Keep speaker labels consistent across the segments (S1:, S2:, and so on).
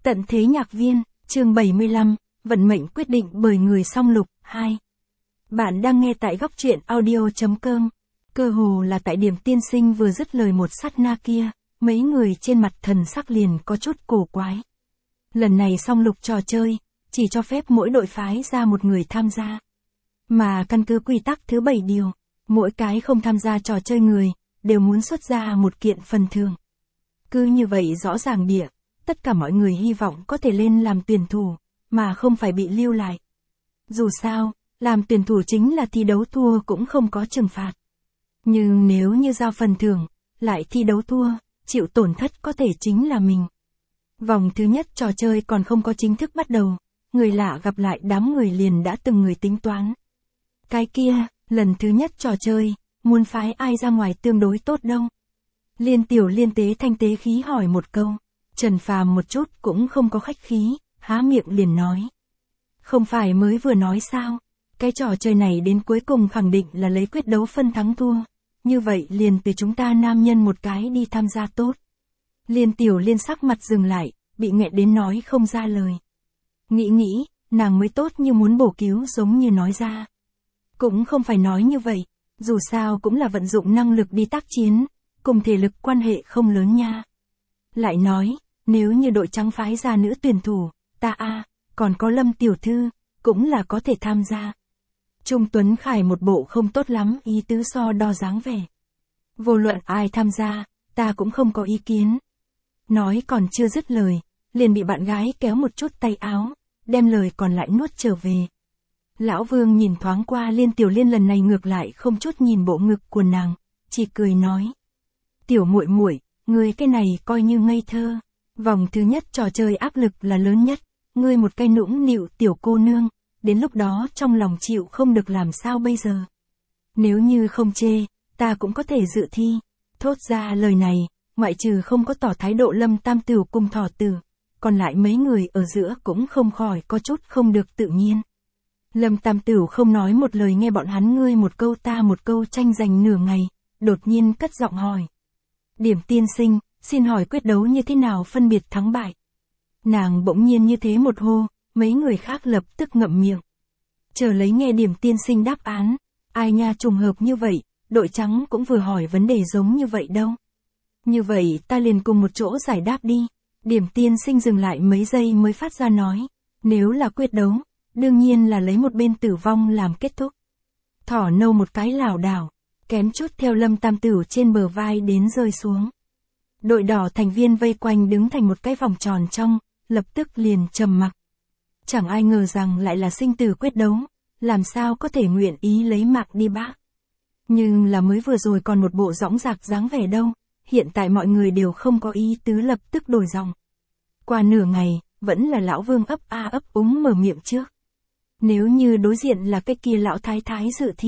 S1: Tận thế nhạc viên, chương 75, vận mệnh quyết định bởi người song lục, 2. Bạn đang nghe tại góc truyện audio.com. Cơ hồ là tại điểm tiên sinh vừa dứt lời một sát na kia, mấy người trên mặt thần sắc liền có chút cổ quái. Lần này song lục trò chơi, chỉ cho phép mỗi đội phái ra một người tham gia. Mà căn cứ quy tắc thứ 7 điều, mỗi cái không tham gia trò chơi người, đều muốn xuất ra một kiện phần thưởng. Cứ như vậy rõ ràng địa, tất cả mọi người hy vọng có thể lên làm tuyển thủ, mà không phải bị lưu lại. Dù sao, làm tuyển thủ chính là thi đấu thua cũng không có trừng phạt. Nhưng nếu như giao phần thưởng, lại thi đấu thua, chịu tổn thất có thể chính là mình. Vòng thứ nhất trò chơi còn không có chính thức bắt đầu, người lạ gặp lại đám người liền đã từng người tính toán. Cái kia, lần thứ nhất trò chơi, muốn phái ai ra ngoài tương đối tốt đâu? Liên Tiểu Liên tế thanh tế khí hỏi một câu. Trần Phàm một chút cũng không có khách khí, há miệng liền nói. Không phải mới vừa nói sao, cái trò chơi này đến cuối cùng khẳng định là lấy quyết đấu phân thắng thua, như vậy liền từ chúng ta nam nhân một cái đi tham gia tốt. Liên Tiểu Liên sắc mặt dừng lại, bị nghẹn đến nói không ra lời. Nghĩ, nàng mới tốt như muốn bổ cứu giống như nói ra. Cũng không phải nói như vậy, dù sao cũng là vận dụng năng lực đi tác chiến, cùng thể lực quan hệ không lớn nha. Lại nói, nếu như đội trắng phái ra nữ tuyển thủ, còn có Lâm tiểu thư, cũng là có thể tham gia. Trung Tuấn Khải một bộ không tốt lắm ý tứ so đo dáng vẻ. Vô luận ai tham gia, ta cũng không có ý kiến. Nói còn chưa dứt lời, liền bị bạn gái kéo một chút tay áo, đem lời còn lại nuốt trở về. Lão Vương nhìn thoáng qua Liên Tiểu Liên lần này ngược lại không chút nhìn bộ ngực của nàng, chỉ cười nói. Tiểu muội muội, ngươi cái này coi như ngây thơ. Vòng thứ nhất trò chơi áp lực là lớn nhất, ngươi một cái nũng nịu tiểu cô nương, đến lúc đó trong lòng chịu không được làm sao bây giờ. Nếu như không chê, ta cũng có thể dự thi. Thốt ra lời này, ngoại trừ không có tỏ thái độ Lâm Tam Tửu cùng Thỏ Tử, còn lại mấy người ở giữa cũng không khỏi có chút không được tự nhiên. Lâm Tam Tửu không nói một lời nghe bọn hắn ngươi một câu ta một câu tranh giành nửa ngày, đột nhiên cất giọng hỏi. Điểm tiên sinh, xin hỏi quyết đấu như thế nào phân biệt thắng bại? Nàng bỗng nhiên như thế một hô, mấy người khác lập tức ngậm miệng. Chờ lấy nghe Điểm tiên sinh đáp án, ai nha trùng hợp như vậy, đội trắng cũng vừa hỏi vấn đề giống như vậy đâu. Như vậy ta liền cùng một chỗ giải đáp đi. Điểm tiên sinh dừng lại mấy giây mới phát ra nói, nếu là quyết đấu, đương nhiên là lấy một bên tử vong làm kết thúc. Thỏ nâu một cái lảo đảo, kém chút theo Lâm Tam Tửu trên bờ vai đến rơi xuống. Đội đỏ thành viên vây quanh đứng thành một cái vòng tròn trong, lập tức liền trầm mặc. Chẳng ai ngờ rằng lại là sinh tử quyết đấu, làm sao có thể nguyện ý lấy mạng đi bác. Nhưng là mới vừa rồi còn một bộ dõng dạc dáng vẻ đâu, hiện tại mọi người đều không có ý tứ lập tức đổi giọng. Qua nửa ngày, vẫn là lão Vương ấp a ấp úng mở miệng trước. Nếu như đối diện là cái kia lão thái thái dự thi,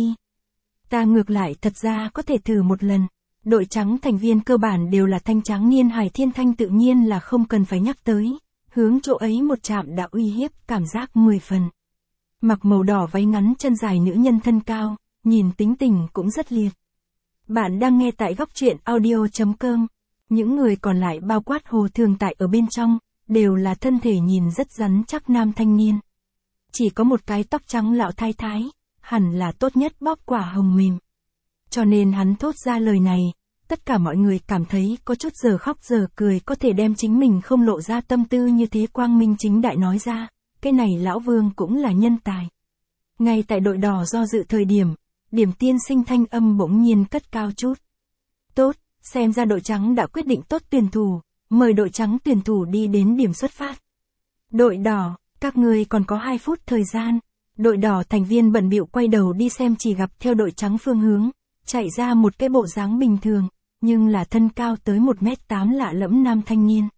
S1: ta ngược lại thật ra có thể thử một lần. Đội trắng thành viên cơ bản đều là thanh trắng niên Hải Thiên Thanh tự nhiên là không cần phải nhắc tới, hướng chỗ ấy một chạm đã uy hiếp cảm giác 10 phần. Mặc màu đỏ váy ngắn chân dài nữ nhân thân cao, nhìn tính tình cũng rất liệt. Bạn đang nghe tại góc truyện audio.com, những người còn lại bao quát Hồ Thường Tại ở bên trong, đều là thân thể nhìn rất rắn chắc nam thanh niên. Chỉ có một cái tóc trắng lão thái thái, hẳn là tốt nhất bóp quả hồng mềm. Cho nên hắn thốt ra lời này, tất cả mọi người cảm thấy có chút giờ khóc giờ cười có thể đem chính mình không lộ ra tâm tư như thế quang minh chính đại nói ra, cái này lão Vương cũng là nhân tài. Ngay tại đội đỏ do dự thời điểm, Điểm tiên sinh thanh âm bỗng nhiên cất cao chút. Tốt, xem ra đội trắng đã quyết định tốt tuyển thủ, mời đội trắng tuyển thủ đi đến điểm xuất phát. Đội đỏ, các ngươi còn có 2 phút thời gian. Đội đỏ thành viên bận bịu quay đầu đi xem chỉ gặp theo đội trắng phương hướng, chạy ra một cái bộ dáng bình thường, nhưng là thân cao tới 1m8 lạ lẫm nam thanh niên.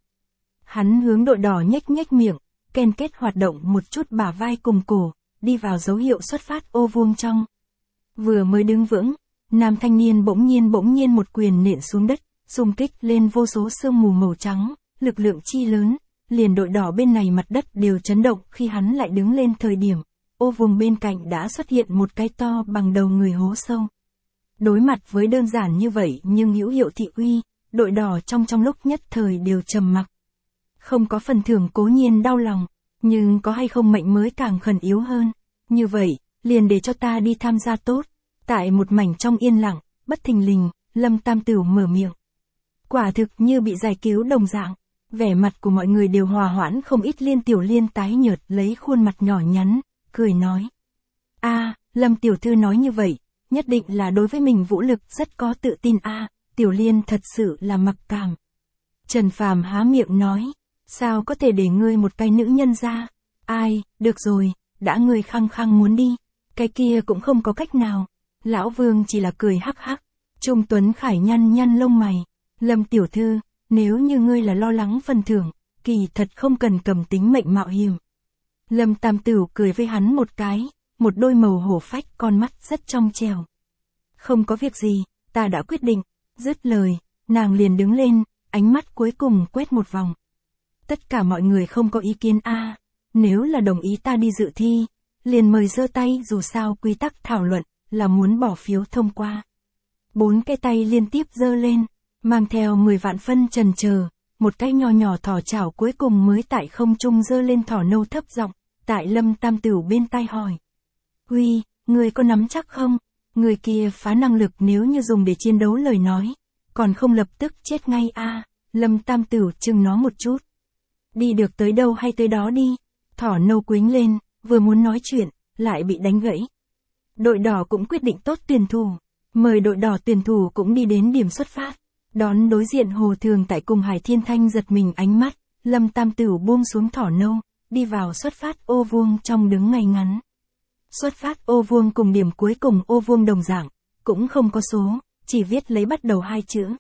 S1: Hắn hướng đội đỏ nhếch miệng, ken kết hoạt động một chút bả vai cùng cổ, đi vào dấu hiệu xuất phát ô vuông trong. Vừa mới đứng vững, nam thanh niên bỗng nhiên một quyền nện xuống đất, xung kích lên vô số sương mù màu trắng, lực lượng chi lớn, liền đội đỏ bên này mặt đất đều chấn động khi hắn lại đứng lên thời điểm. Ô vuông bên cạnh đã xuất hiện một cái to bằng đầu người hố sâu. Đối mặt với đơn giản như vậy nhưng hữu hiệu thị uy, đội đỏ trong lúc nhất thời đều trầm mặc. Không có phần thưởng cố nhiên đau lòng, nhưng có hay không mệnh mới càng khẩn yếu hơn. Như vậy, liền để cho ta đi tham gia tốt. Tại một mảnh trong yên lặng, bất thình lình, Lâm Tam Tửu mở miệng. Quả thực như bị giải cứu đồng dạng. Vẻ mặt của mọi người đều hòa hoãn không ít. Liên Tiểu Liên tái nhợt lấy khuôn mặt nhỏ nhắn, cười nói. Lâm tiểu thư nói như vậy, nhất định là đối với mình vũ lực rất có tự tin Tiểu Liên thật sự là mặc cảm. Trần Phàm há miệng nói, sao có thể để ngươi một cái nữ nhân ra? Được rồi, đã ngươi khăng khăng muốn đi, cái kia cũng không có cách nào. Lão Vương chỉ là cười hắc hắc. Trung Tuấn Khải nhăn nhăn lông mày. Lâm tiểu thư, nếu như ngươi là lo lắng phần thưởng, kỳ thật không cần cầm tính mệnh mạo hiểm. Lâm Tam Tửu cười với hắn một cái, một đôi màu hổ phách con mắt rất trong trẻo. Không có việc gì, ta đã quyết định. Dứt lời, nàng liền đứng lên, ánh mắt cuối cùng quét một vòng. Tất cả mọi người không có ý kiến nếu là đồng ý ta đi dự thi, liền mời giơ tay, dù sao quy tắc thảo luận là muốn bỏ phiếu thông qua. 4 cái tay liên tiếp giơ lên, mang theo 10 vạn phân chần chờ, một cái nho nhỏ thỏ chảo cuối cùng mới tại không trung giơ lên. Thỏ nâu thấp giọng, tại Lâm Tam Tửu bên tai hỏi. Huy, người có nắm chắc không? Người kia phá năng lực nếu như dùng để chiến đấu lời nói, còn không lập tức chết ngay Lâm Tam Tửu chừng nó một chút. Đi được tới đâu hay tới đó đi. Thỏ nâu quính lên, vừa muốn nói chuyện, lại bị đánh gãy. Đội đỏ cũng quyết định tốt tuyển thủ. Mời đội đỏ tuyển thủ cũng đi đến điểm xuất phát. Đón đối diện Hồ Thường Tại cùng Hải Thiên Thanh giật mình ánh mắt, Lâm Tam Tửu buông xuống thỏ nâu, đi vào xuất phát ô vuông trong đứng ngay ngắn. Xuất phát ô vuông cùng điểm cuối cùng ô vuông đồng dạng, cũng không có số, chỉ viết lấy bắt đầu 2 chữ.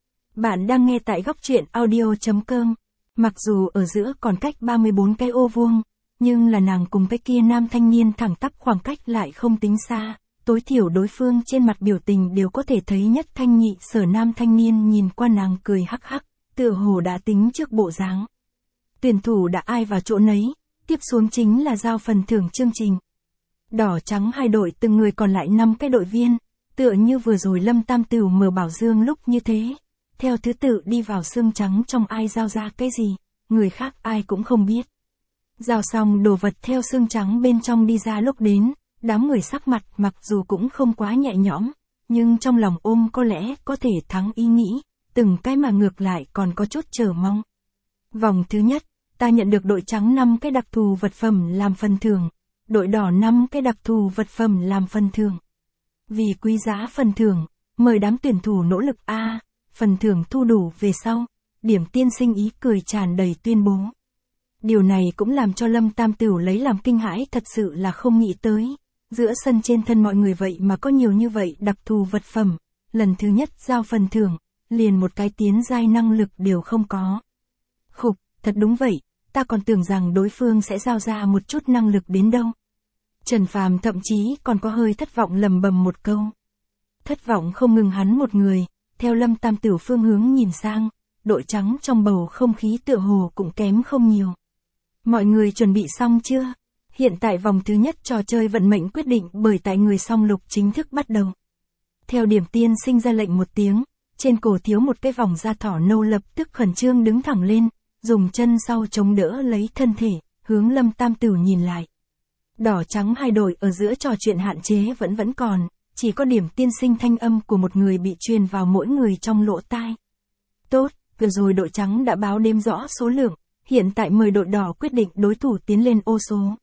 S1: Bạn đang nghe tại góc truyện audio.com. Mặc dù ở giữa còn cách 34 cái ô vuông, nhưng là nàng cùng cái kia nam thanh niên thẳng tắp khoảng cách lại không tính xa. Tối thiểu đối phương trên mặt biểu tình đều có thể thấy nhất thanh nhị sở. Nam thanh niên nhìn qua nàng cười hắc hắc, tựa hồ đã tính trước bộ dáng. Tuyển thủ đã ai vào chỗ nấy, tiếp xuống chính là giao phần thưởng chương trình. Đỏ trắng hai đội từng người còn lại 5 cái đội viên, tựa như vừa rồi Lâm Tam Tửu mở bảo dương lúc như thế. Theo thứ tự đi vào xương trắng trong, ai giao ra cái gì, người khác ai cũng không biết. Giao xong đồ vật theo xương trắng bên trong đi ra lúc đến, đám người sắc mặt mặc dù cũng không quá nhẹ nhõm, nhưng trong lòng ôm có lẽ có thể thắng ý nghĩ, từng cái mà ngược lại còn có chút chờ mong. Vòng thứ nhất, ta nhận được đội trắng 5 cái đặc thù vật phẩm làm phần thưởng, đội đỏ 5 cái đặc thù vật phẩm làm phần thưởng. Vì quý giá phần thưởng, mời đám tuyển thủ nỗ lực phần thưởng thu đủ về sau, Điểm tiên sinh ý cười tràn đầy tuyên bố. Điều này cũng làm cho Lâm Tam Tửu lấy làm kinh hãi, thật sự là không nghĩ tới. Giữa sân trên thân mọi người vậy mà có nhiều như vậy đặc thù vật phẩm, lần thứ nhất giao phần thưởng, liền một cái tiến giai năng lực đều không có. Khục, thật đúng vậy, ta còn tưởng rằng đối phương sẽ giao ra một chút năng lực đến đâu. Trần Phàm thậm chí còn có hơi thất vọng lầm bầm một câu. Thất vọng không ngừng hắn một người, theo Lâm Tam Tửu phương hướng nhìn sang, đội trắng trong bầu không khí tựa hồ cũng kém không nhiều. Mọi người chuẩn bị xong chưa? Hiện tại vòng thứ nhất trò chơi vận mệnh quyết định bởi tại người song lục chính thức bắt đầu. Theo Điểm tiên sinh ra lệnh một tiếng, trên cổ thiếu một cái vòng da thỏ nâu lập tức khẩn trương đứng thẳng lên, dùng chân sau chống đỡ lấy thân thể, hướng Lâm Tam Tửu nhìn lại. Đỏ trắng hai đội ở giữa trò chuyện hạn chế vẫn còn, chỉ có Điểm tiên sinh thanh âm của một người bị truyền vào mỗi người trong lỗ tai. Tốt, vừa rồi đội trắng đã báo đếm rõ số lượng, hiện tại mời đội đỏ quyết định đối thủ tiến lên ô số.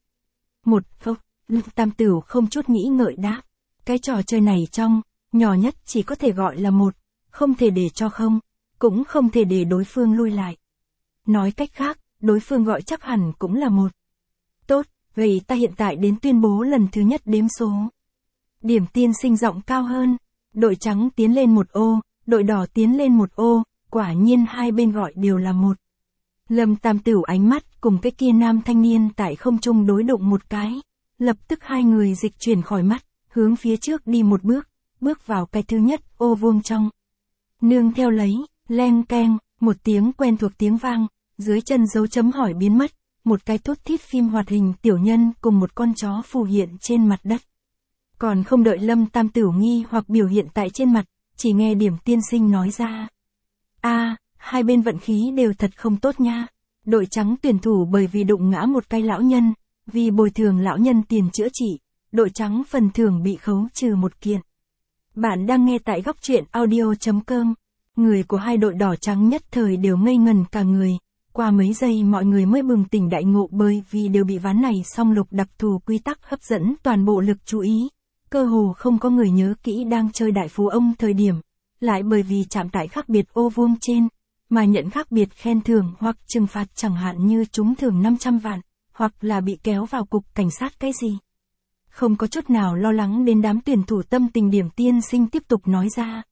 S1: Lâm Tam Tửu không chút nghĩ ngợi đáp. Cái trò chơi này trong, nhỏ nhất chỉ có thể gọi là 1, không thể để cho không, cũng không thể để đối phương lui lại. Nói cách khác, đối phương gọi chắc hẳn cũng là 1. Tốt, vậy ta hiện tại đến tuyên bố lần thứ nhất đếm số. Điểm tiên sinh giọng cao hơn, đội trắng tiến lên 1 ô, đội đỏ tiến lên 1 ô, quả nhiên hai bên gọi đều là 1. Lâm Tam Tửu ánh mắt cùng cái kia nam thanh niên tại không trung đối đụng một cái, lập tức hai người dịch chuyển khỏi mắt, hướng phía trước đi một bước, bước vào cái thứ nhất ô vuông trong. Nương theo lấy, leng keng, một tiếng quen thuộc tiếng vang, dưới chân dấu chấm hỏi biến mất, một cái thút thít phim hoạt hình tiểu nhân cùng một con chó phù hiện trên mặt đất. Còn không đợi Lâm Tam Tửu nghi hoặc biểu hiện tại trên mặt, chỉ nghe Điểm tiên sinh nói ra. Hai bên vận khí đều thật không tốt nha. Đội trắng tuyển thủ bởi vì đụng ngã một cái lão nhân, vì bồi thường lão nhân tiền chữa trị, đội trắng phần thưởng bị khấu trừ 1 kiện. Bạn đang nghe tại góc truyện audio.com. Người của hai đội đỏ trắng nhất thời đều ngây ngần cả người. Qua mấy giây mọi người mới bừng tỉnh đại ngộ bởi vì đều bị ván này song lục đặc thù quy tắc hấp dẫn toàn bộ lực chú ý. Cơ hồ không có người nhớ kỹ đang chơi đại phú ông thời điểm. Lại bởi vì chạm tại khác biệt ô vuông trên, mà nhận khác biệt khen thưởng hoặc trừng phạt chẳng hạn như trúng thưởng 500 vạn, hoặc là bị kéo vào cục cảnh sát cái gì. Không có chút nào lo lắng đến đám tuyển thủ tâm tình điểm tiên sinh tiếp tục nói ra.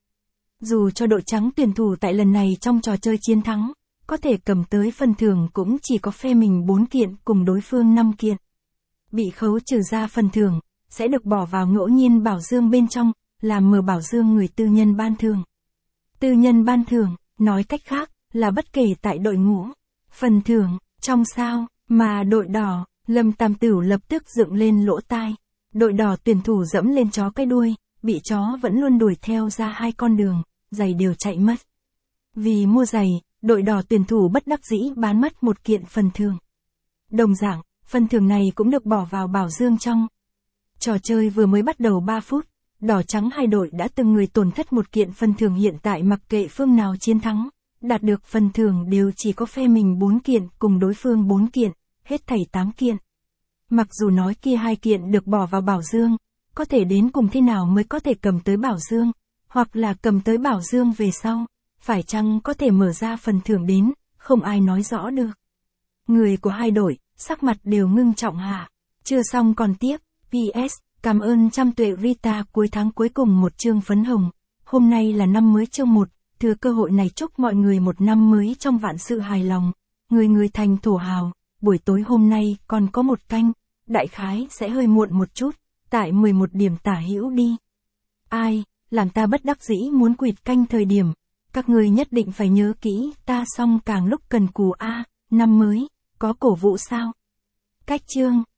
S1: Dù cho đội trắng tuyển thủ tại lần này trong trò chơi chiến thắng, có thể cầm tới phần thưởng cũng chỉ có phe mình 4 kiện cùng đối phương 5 kiện. Bị khấu trừ ra phần thưởng, sẽ được bỏ vào ngẫu nhiên bảo dương bên trong, làm mở bảo dương người tư nhân ban thưởng. Tư nhân ban thưởng, nói cách khác, là bất kể tại đội ngũ, phần thưởng, trong sao, mà đội đỏ, Lâm Tam Tửu lập tức dựng lên lỗ tai. Đội đỏ tuyển thủ dẫm lên chó cái đuôi, bị chó vẫn luôn đuổi theo ra 2 con đường, giày đều chạy mất. Vì mua giày, đội đỏ tuyển thủ bất đắc dĩ bán mất 1 kiện phần thưởng. Đồng dạng, phần thưởng này cũng được bỏ vào bảo dương trong. Trò chơi vừa mới bắt đầu 3 phút, đỏ trắng hai đội đã từng người tổn thất 1 kiện phần thưởng, hiện tại mặc kệ phương nào chiến thắng, đạt được phần thưởng đều chỉ có phe mình 4 kiện cùng đối phương 4 kiện, hết thảy 8 kiện. Mặc dù nói kia 2 kiện được bỏ vào bảo dương, có thể đến cùng thế nào mới có thể cầm tới bảo dương, hoặc là cầm tới bảo dương về sau, phải chăng có thể mở ra phần thưởng đến, không ai nói rõ được. Người của hai đội, sắc mặt đều ngưng trọng hạ. Chưa xong còn tiếp, PS, cảm ơn trăm tuệ Rita cuối tháng cuối cùng một chương phấn hồng. Hôm nay là năm mới chương 1, thừa cơ hội này chúc mọi người một năm mới trong vạn sự hài lòng. Người thành thổ hào, buổi tối hôm nay còn có một canh, đại khái sẽ hơi muộn một chút, tại 11 điểm tả hữu đi. Ai, làm ta bất đắc dĩ muốn quỵt canh thời điểm, các người nhất định phải nhớ kỹ, ta xong càng lúc cần cù a, năm mới, có cổ vũ sao? Cách chương